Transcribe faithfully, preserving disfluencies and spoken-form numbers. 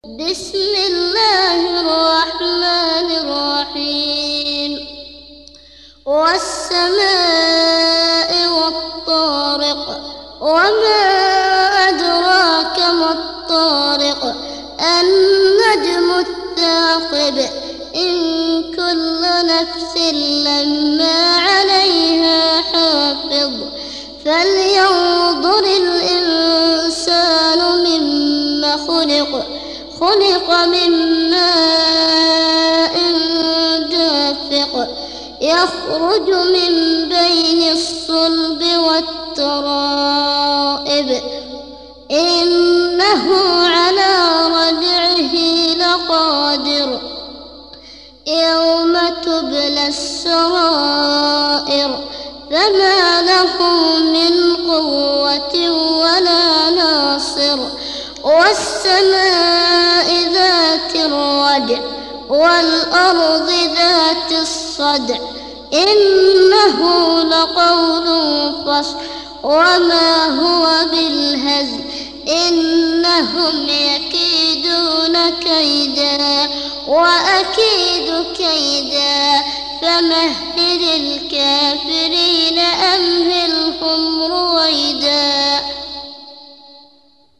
بسم الله الرحمن الرحيم والسماء والطارق وما أدراك ما الطارق النجم الثاقب إن كل نفس لما عليها حافظ فلينظر الإنسان مما خلق خلق من ماء دافق يخرج من بين الصلب والترائب إنه على رجعه لقادر يوم تبلى السرائر فما له من قوة ولا ناصر والسماء ذات الرجع والأرض ذات الصدع إنه لقول فصل وما هو بالهزل إنهم يكيدون كيدا وأكيد كيدا فمهل الكافرين